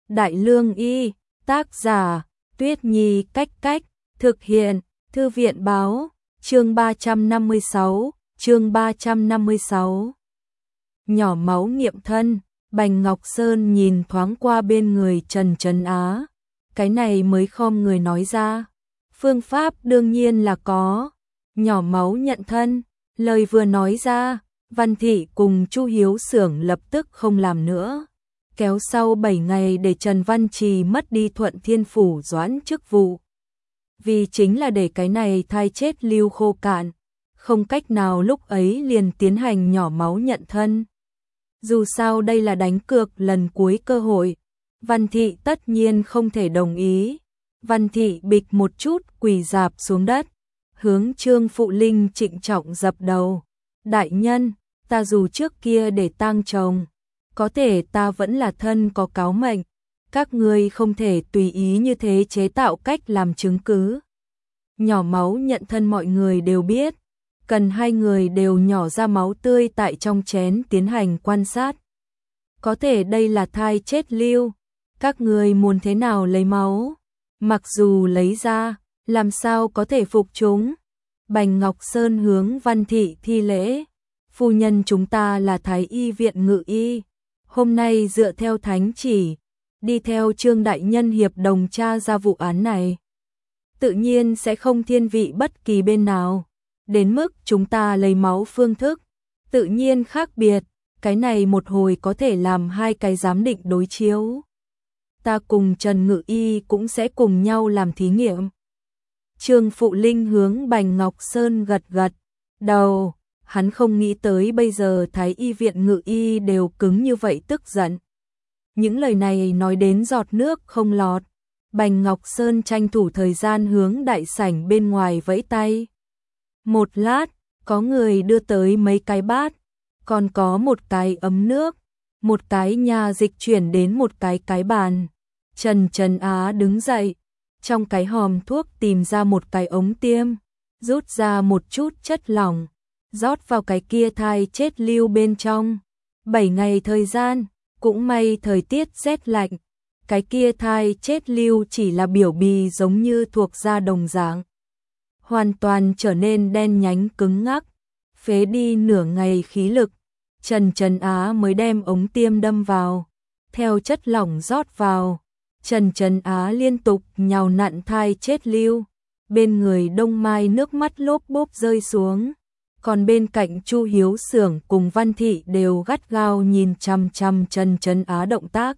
Đại Lương Y, tác giả, Tuyết Nhi Cách Cách, thực hiện, Thư viện Báo, chương 356, chương 356. Nhỏ máu nghiệm thân, Bành Ngọc Sơn nhìn thoáng qua bên người Trần Trấn Á. Cái này mới khom người nói ra. Phương pháp đương nhiên là có. Nhỏ máu nhận thân, lời vừa nói ra, Văn Thị cùng Chu Hiếu Xưởng lập tức không làm nữa. Kéo sau 7 ngày để Trần Văn Trì mất đi Thuận Thiên Phủ doãn chức vụ. Vì chính là để cái này thai chết lưu khô cạn, không cách nào lúc ấy liền tiến hành nhỏ máu nhận thân. Dù sao đây là đánh cược lần cuối cơ hội, Văn Thị tất nhiên không thể đồng ý. Văn Thị bịch một chút quỳ rạp xuống đất, hướng Trương Phụ Linh trịnh trọng dập đầu. Đại nhân, ta dù trước kia để tang chồng, có thể ta vẫn là thân có cáo mệnh, các ngươi không thể tùy ý như thế chế tạo cách làm chứng cứ. Nhỏ máu nhận thân mọi người đều biết, cần hai người đều nhỏ ra máu tươi tại trong chén tiến hành quan sát. Có thể đây là thai chết lưu, các ngươi muốn thế nào lấy máu? Mặc dù lấy ra, làm sao có thể phục chúng? Bành Ngọc Sơn hướng Văn Thị thi lễ. Phu nhân chúng ta là Thái Y viện Ngự Y. Hôm nay dựa theo thánh chỉ, đi theo Trương đại nhân hiệp đồng tra ra vụ án này. Tự nhiên sẽ không thiên vị bất kỳ bên nào. Đến mức chúng ta lấy máu phương thức, tự nhiên khác biệt. Cái này một hồi có thể làm hai cái giám định đối chiếu. Ta cùng Trần Ngự Y cũng sẽ cùng nhau làm thí nghiệm. Trương Phụ Linh hướng Bành Ngọc Sơn gật gật đầu. Hắn không nghĩ tới bây giờ Thái Y viện Ngự Y đều cứng như vậy tức giận. Những lời này nói đến giọt nước không lọt. Bành Ngọc Sơn tranh thủ thời gian hướng đại sảnh bên ngoài vẫy tay. Một lát, có người đưa tới mấy cái bát, còn có một cái ấm nước, một cái nhà dịch chuyển đến một cái bàn. Trần Trấn Á đứng dậy, trong cái hòm thuốc tìm ra một cái ống tiêm, rút ra một chút chất lỏng, rót vào cái kia thai chết lưu bên trong. 7 ngày thời gian, cũng may thời tiết rét lạnh, cái kia thai chết lưu chỉ là biểu bì giống như thuộc da đồng dạng, hoàn toàn trở nên đen nhánh cứng ngắc, phế đi nửa ngày khí lực. Trần Trấn Á mới đem ống tiêm đâm vào, theo chất lỏng rót vào, Trần Trấn Á liên tục nhào nặn thai chết lưu, bên người Đông Mai nước mắt lốp bốp rơi xuống, còn bên cạnh Chu Hiếu Xưởng cùng Văn Thị đều gắt gao nhìn chằm chằm Trần Trấn Á động tác.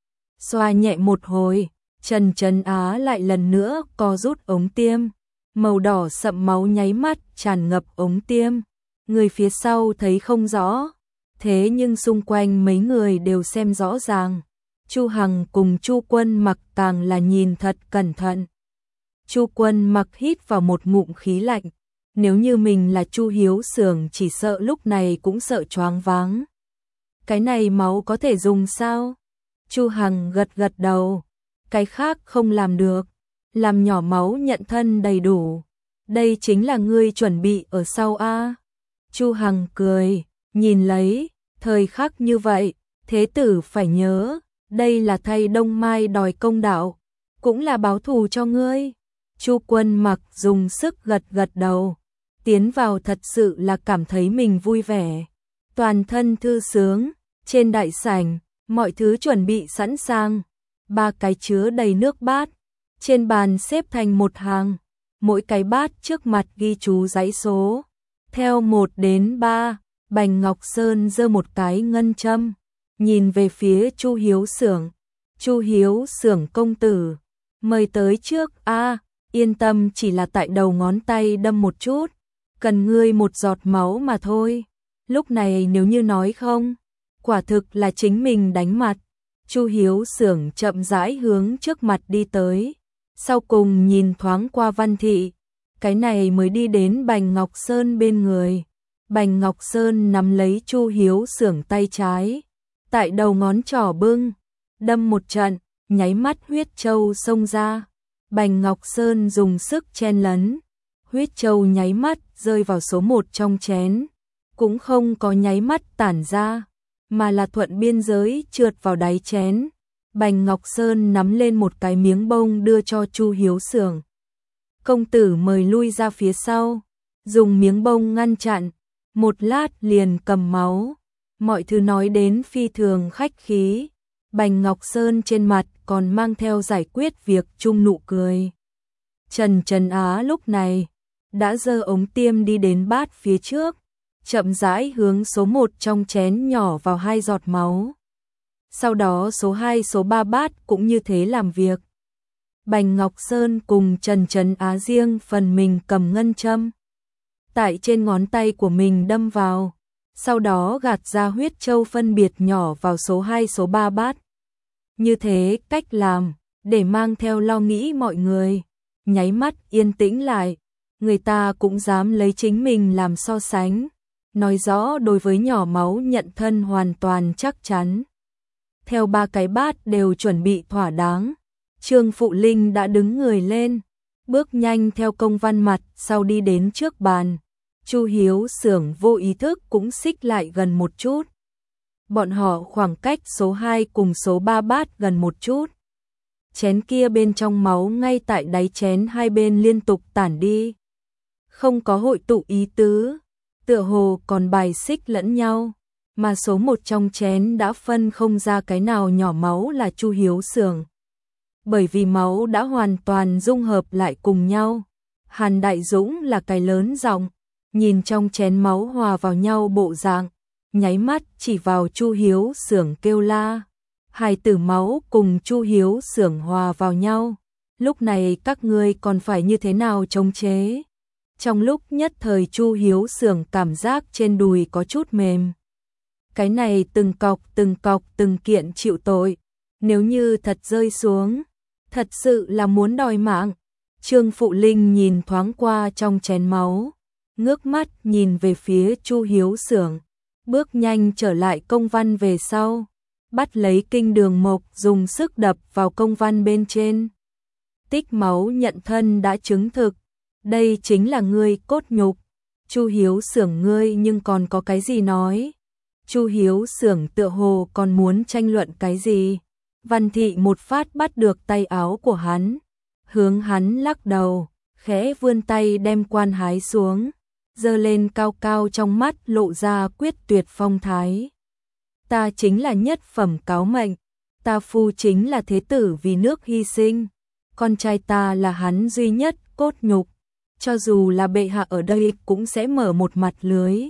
Xoa nhẹ một hồi, Trần Trấn Á lại lần nữa co rút ống tiêm, màu đỏ sậm máu nháy mắt tràn ngập ống tiêm, người phía sau thấy không rõ, thế nhưng xung quanh mấy người đều xem rõ ràng. Chu Hằng cùng Chu Quân Mặc càng là nhìn thật cẩn thận. Chu Quân Mặc hít vào một ngụm khí lạnh, nếu như mình là Chu Hiếu Xưởng chỉ sợ lúc này cũng sợ choáng váng. Cái này máu có thể dùng sao? Chu Hằng gật gật đầu, cái khác không làm được, làm nhỏ máu nhận thân đầy đủ. Đây chính là ngươi chuẩn bị ở sau a. Chu Hằng cười, nhìn lấy, thời khắc như vậy, thế tử phải nhớ, đây là thay Đông Mai đòi công đạo, cũng là báo thù cho ngươi. Chu Quân Mặc dùng sức gật gật đầu, tiến vào thật sự là cảm thấy mình vui vẻ, toàn thân thư sướng. Trên đại sảnh, mọi thứ chuẩn bị sẵn sàng, 3 cái chứa đầy nước bát, trên bàn xếp thành một hàng, mỗi cái bát trước mặt ghi chú dãy số, theo 1 đến 3. Bành Ngọc Sơn giơ một cái ngân châm, nhìn về phía Chu Hiếu Xưởng. Chu Hiếu Xưởng công tử, mời tới trước a. Yên tâm, chỉ là tại đầu ngón tay đâm một chút, cần ngươi một giọt máu mà thôi. Lúc này nếu như nói không, quả thực là chính mình đánh mặt. Chu Hiếu Xưởng chậm rãi hướng trước mặt đi tới, sau cùng nhìn thoáng qua Văn Thị, cái này mới đi đến Bành Ngọc Sơn bên người. Bành Ngọc Sơn nắm lấy Chu Hiếu Xưởng tay trái, tại đầu ngón trỏ bưng, đâm một trận, nháy mắt huyết châu xông ra. Bành Ngọc Sơn dùng sức chen lấn, huyết châu nháy mắt rơi vào số 1 trong chén, cũng không có nháy mắt tản ra, mà là thuận biên giới trượt vào đáy chén. Bành Ngọc Sơn nắm lên một cái miếng bông đưa cho Chu Hiếu Xưởng. Công tử mời lui ra phía sau, dùng miếng bông ngăn chặn, một lát liền cầm máu. Mọi thứ nói đến phi thường khách khí, Bành Ngọc Sơn trên mặt còn mang theo giải quyết việc chung nụ cười. Trần Á lúc này đã giơ ống tiêm đi đến bát phía trước, chậm rãi hướng số 1 trong chén nhỏ vào 2 giọt máu. Sau đó số 2, số 3 bát cũng như thế làm việc. Bành Ngọc Sơn cùng Trần Á riêng phần mình cầm ngân châm tại trên ngón tay của mình đâm vào, sau đó gạt ra huyết châu phân biệt nhỏ vào số 2, số 3 bát. Như thế cách làm để mang theo lo nghĩ mọi người nháy mắt yên tĩnh lại, người ta cũng dám lấy chính mình làm so sánh, nói rõ đối với nhỏ máu nhận thân hoàn toàn chắc chắn. Theo 3 cái bát đều chuẩn bị thỏa đáng, Trương Phụ Linh đã đứng người lên, bước nhanh theo công văn mặt sau đi đến trước bàn. Chu Hiếu Xưởng vô ý thức cũng xích lại gần một chút. Bọn họ khoảng cách số 2 cùng số 3 bát gần một chút. Chén kia bên trong máu ngay tại đáy chén hai bên liên tục tản đi. Không có hội tụ ý tứ, tựa hồ còn bài xích lẫn nhau, mà số 1 trong chén đã phân không ra cái nào nhỏ máu là Chu Hiếu Xưởng. Bởi vì máu đã hoàn toàn dung hợp lại cùng nhau. Hàn Đại Dũng là cái lớn giọng, nhìn trong chén máu hòa vào nhau bộ dạng, nháy mắt chỉ vào Chu Hiếu Xưởng kêu la. Hài tử máu cùng Chu Hiếu Xưởng hòa vào nhau, lúc này các ngươi còn phải như thế nào chống chế? Trong lúc nhất thời Chu Hiếu Xưởng cảm giác trên đùi có chút mềm. Cái này từng cọc từng kiện chịu tội, nếu như thật rơi xuống, thật sự là muốn đòi mạng. Trương Phụ Linh nhìn thoáng qua trong chén máu, ngước mắt nhìn về phía Chu Hiếu Xưởng, bước nhanh trở lại công văn về sau, bắt lấy kinh đường mộc dùng sức đập vào công văn bên trên. Tích máu nhận thân đã chứng thực, đây chính là ngươi cốt nhục. Chu Hiếu Xưởng ngươi nhưng còn có cái gì nói? Chu Hiếu Xưởng tựa hồ còn muốn tranh luận cái gì? Văn Thị một phát bắt được tay áo của hắn, hướng hắn lắc đầu, khẽ vươn tay đem quan hái xuống, giơ lên cao cao, trong mắt lộ ra quyết tuyệt phong thái. Ta chính là nhất phẩm cáo mệnh, ta phu chính là thế tử vì nước hy sinh, con trai ta là hắn duy nhất cốt nhục, cho dù là bệ hạ ở đây cũng sẽ mở một mặt lưới.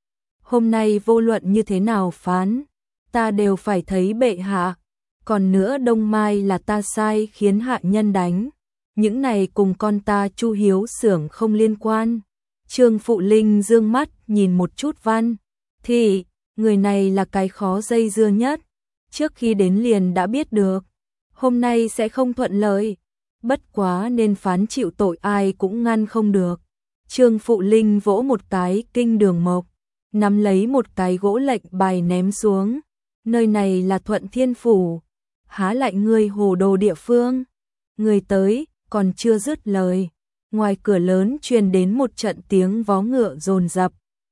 Hôm nay vô luận như thế nào phán, ta đều phải thấy bệ hạ. Còn nữa Đông Mai là ta sai khiến hạ nhân đánh, những này cùng con ta Chu Hiếu Xưởng không liên quan. Trương Phụ Linh dương mắt nhìn một chút Văn Thị, người này là cái khó dây dưa nhất, trước khi đến liền đã biết được, hôm nay sẽ không thuận lợi, bất quá nên phán chịu tội ai cũng ngăn không được. Trương Phụ Linh vỗ một cái kinh đường mộc, nắm lấy một cái gỗ lệnh bài ném xuống, nơi này là Thuận Thiên Phủ, há lại ngươi hồ đồ địa phương. Người tới, còn chưa dứt lời, ngoài cửa lớn truyền đến một trận tiếng vó ngựa dồn dập.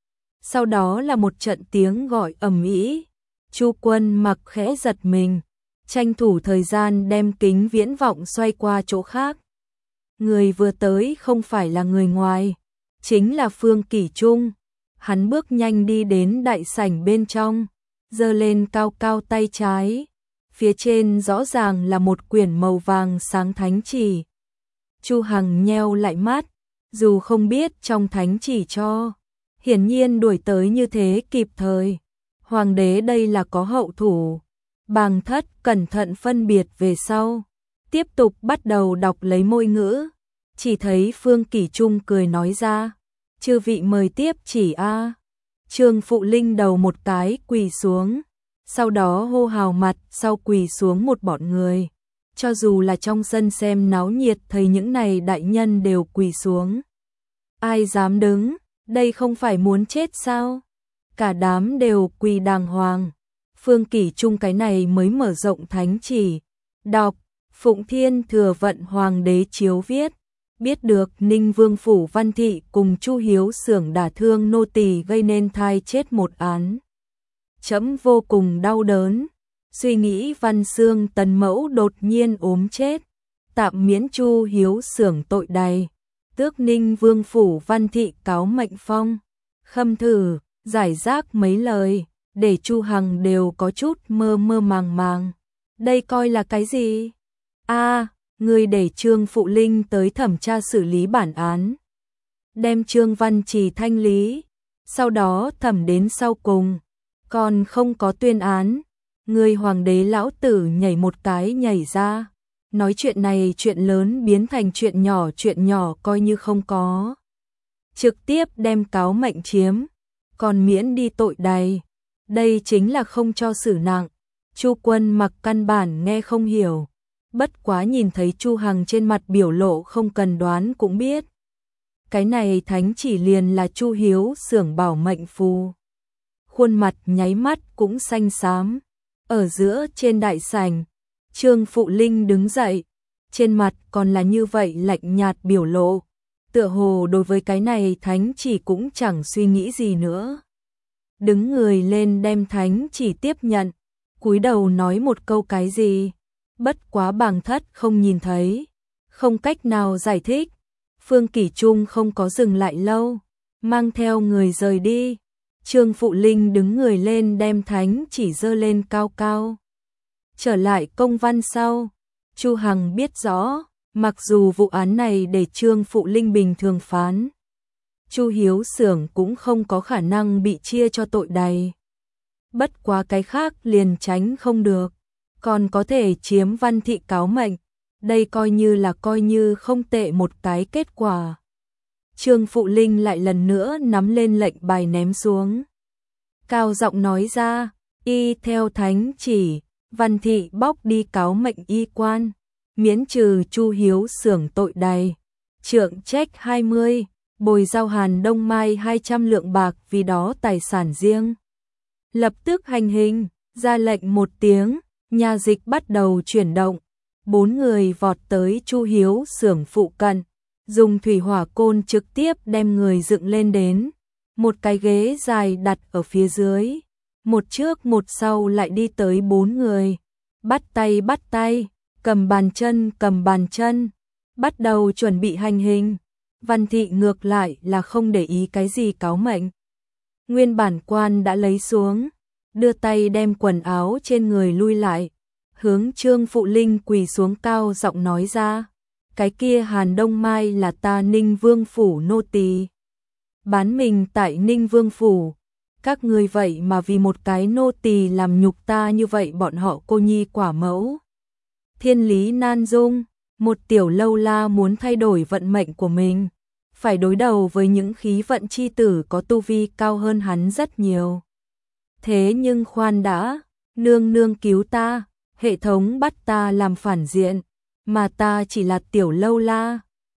Sau đó là một trận tiếng gọi ầm ĩ. Chu Quân Mặc khẽ giật mình, tranh thủ thời gian đem kính viễn vọng xoay qua chỗ khác. Người vừa tới không phải là người ngoài, chính là Phương Kỷ Trung. Hắn bước nhanh đi đến đại sảnh bên trong, giơ lên cao cao tay trái. Phía trên rõ ràng là một quyển màu vàng sáng thánh chỉ. Chu Hằng nheo lại mắt, dù không biết trong thánh chỉ cho, hiển nhiên đuổi tới như thế kịp thời. Hoàng đế đây là có hậu thủ. Bàng Thất cẩn thận phân biệt về sau, tiếp tục bắt đầu đọc lấy môi ngữ. Chỉ thấy Phương Kỷ Trung cười nói ra, chư vị mời tiếp chỉ a. Trương Phụ Linh đầu một cái quỳ xuống, sau đó hô hào mặt sau quỳ xuống một bọn người. Cho dù là trong sân xem náo nhiệt thấy những này đại nhân đều quỳ xuống. Ai dám đứng, đây không phải muốn chết sao? Cả đám đều quỳ đàng hoàng. Phương Kỷ Trung cái này mới mở rộng thánh chỉ, đọc, Phụng Thiên Thừa Vận Hoàng đế chiếu viết, biết được Ninh Vương phủ Văn Thị cùng Chu Hiếu Xưởng đả thương nô tỳ gây nên thai chết một án. Trẫm vô cùng đau đớn, suy nghĩ Văn Xương Tần mẫu đột nhiên ốm chết, tạm miễn Chu Hiếu xưởng tội đày, tước Ninh Vương phủ Văn thị cáo mệnh phong, Khâm thử giải rác mấy lời, để Chu Hằng đều có chút mơ mơ màng màng. Đây coi là cái gì? Người để Trương Phụ Linh tới thẩm tra xử lý bản án, đem Trương Văn Trì thanh lý, sau đó thẩm đến sau cùng, còn không có tuyên án. Người hoàng đế lão tử nhảy một cái nhảy ra, nói chuyện này chuyện lớn biến thành chuyện nhỏ coi như không có. Trực tiếp đem cáo mệnh chiếm, còn miễn đi tội đày. Đây chính là không cho xử nặng. Chu Quân Mặc căn bản nghe không hiểu, bất quá nhìn thấy Chu Hằng trên mặt biểu lộ không cần đoán cũng biết. Cái này thánh chỉ liền là Chu Hiếu xưởng bảo mệnh phù. Khuôn mặt nháy mắt cũng xanh xám. Ở giữa trên đại sảnh, Trương Phụ Linh đứng dậy, trên mặt còn là như vậy lạnh nhạt biểu lộ, tựa hồ đối với cái này thánh chỉ cũng chẳng suy nghĩ gì nữa. Đứng người lên đem thánh chỉ tiếp nhận, cúi đầu nói một câu cái gì, bất quá Bàng Thất không nhìn thấy, không cách nào giải thích. Phương Kỷ Trung không có dừng lại lâu, mang theo người rời đi. Trương Phụ Linh đứng người lên đem thánh chỉ giơ lên cao cao. Trở lại công văn sau, Chu Hằng biết rõ, mặc dù vụ án này để Trương Phụ Linh bình thường phán, Chu Hiếu xưởng cũng không có khả năng bị chia cho tội đày. Bất quá cái khác liền tránh không được, còn có thể chiếm Văn thị cáo mệnh, đây coi như không tệ một cái kết quả. Trương Phụ Linh lại lần nữa nắm lên lệnh bài ném xuống. Cao giọng nói ra, y theo thánh chỉ, Văn thị bóc đi cáo mệnh y quan, miễn trừ Chu Hiếu xưởng tội đày, trượng trách 20, bồi giao Hàn Đông Mai 200 lượng bạc vì đó tài sản riêng. Lập tức hành hình, ra lệnh một tiếng, nhà dịch bắt đầu chuyển động. 4 người vọt tới Chu Hiếu xưởng phụ cận, dùng thủy hỏa côn trực tiếp đem người dựng lên đến. Một cái ghế dài đặt ở phía dưới, một trước một sau lại đi tới 4 người. Bắt tay, cầm bàn chân, bắt đầu chuẩn bị hành hình. Văn thị ngược lại là không để ý cái gì cáo mệnh. Nguyên bản quan đã lấy xuống, đưa tay đem quần áo trên người lui lại, hướng Trương Phụ Linh quỳ xuống cao giọng nói ra, cái kia Hàn Đông Mai là ta Ninh Vương phủ nô tỳ, bán mình tại Ninh Vương phủ, các ngươi vậy mà vì một cái nô tỳ làm nhục ta như vậy, bọn họ cô nhi quả mẫu. Thiên lý nan dung, một tiểu lâu la muốn thay đổi vận mệnh của mình, phải đối đầu với những khí vận chi tử có tu vi cao hơn hắn rất nhiều. Thế nhưng khoan đã, nương nương cứu ta, hệ thống bắt ta làm phản diện, mà ta chỉ là tiểu lâu la,